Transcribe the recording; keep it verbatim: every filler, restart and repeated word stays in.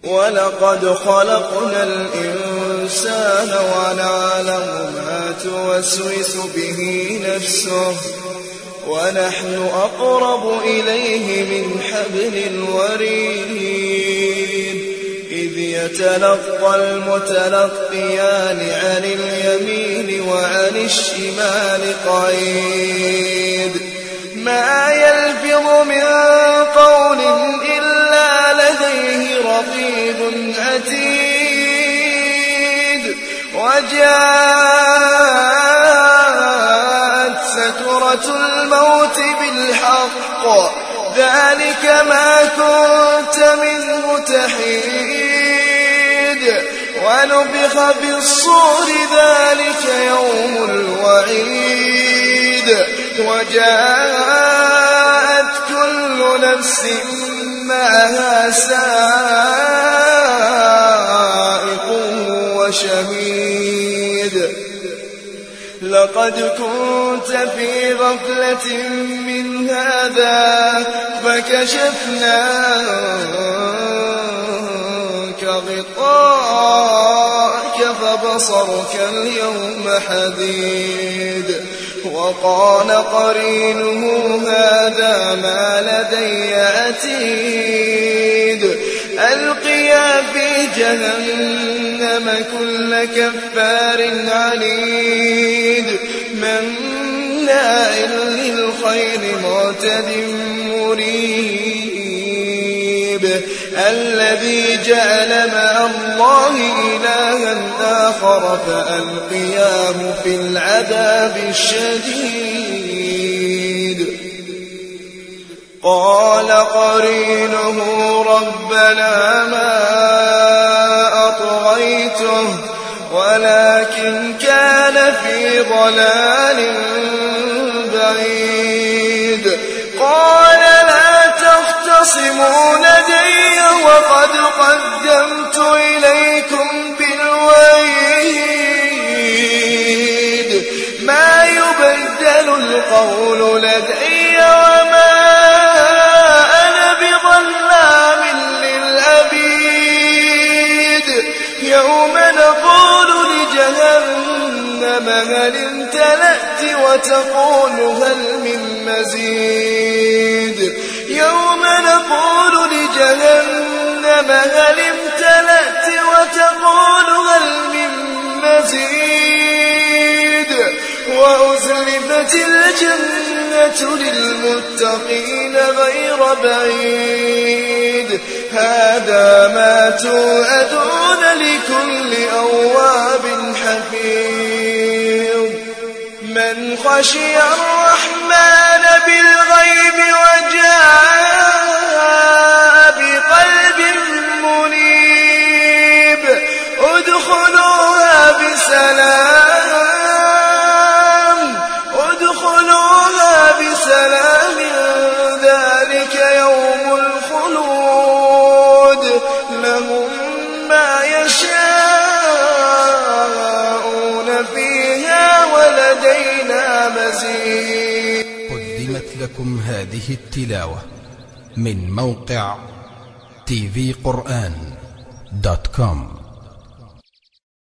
ولقد خلقنا الإنسان ونعلم ما توسوس به نفسه ونحن أقرب إليه من حبل الوريد إذ يتلقى المتلقيان عن اليمين وعن الشمال قعيد ما يلفظ من قول إلا لديه رقيب عتيد وجاءت سكرة الموت بالحق ذلك ما كنت منه تحيد ونفخ بالصور ذلك يوم الوعيد وجاءت كل نفس معها سائق وشهيد لقد كنت في غفلة من هذا فكشفنا عنك غطاءك فبصرك اليوم حديد وقال قرينه هذا ما لدي عتيد ألقيا في جهنم كل كفار عنيد مناع للخير معتد مريب الذي جعل مع الله إلها آخر فألقياه في العذاب الشديد قال قرينه ربنا ما أطغيته ولكن كان في ضلال بعيد قال لا تختصموا لدي وقد قدمت إليكم بالوعيد ما يبدل القول لدي وما أنا بظلام للعبيد يوم نقول لجهنم هل امتلأت وتقول هل من مزيد يوم نقول لجهنم هل امتلأت وتقول هل من مزيد وأزلفت الجنة للمتقين غير بعيد هذا ما توعدون لكل أواب حفيظ من خشي الرحمن بالغيب وجاء بقلب منيب ادخلوها بسلام ادخلوها بسلام ذلك يوم الخلود لهم ما يشاءون فيها ولدينا مزيد. قدمت لكم هذه التلاوة من موقع تي في قرآن دوت كوم.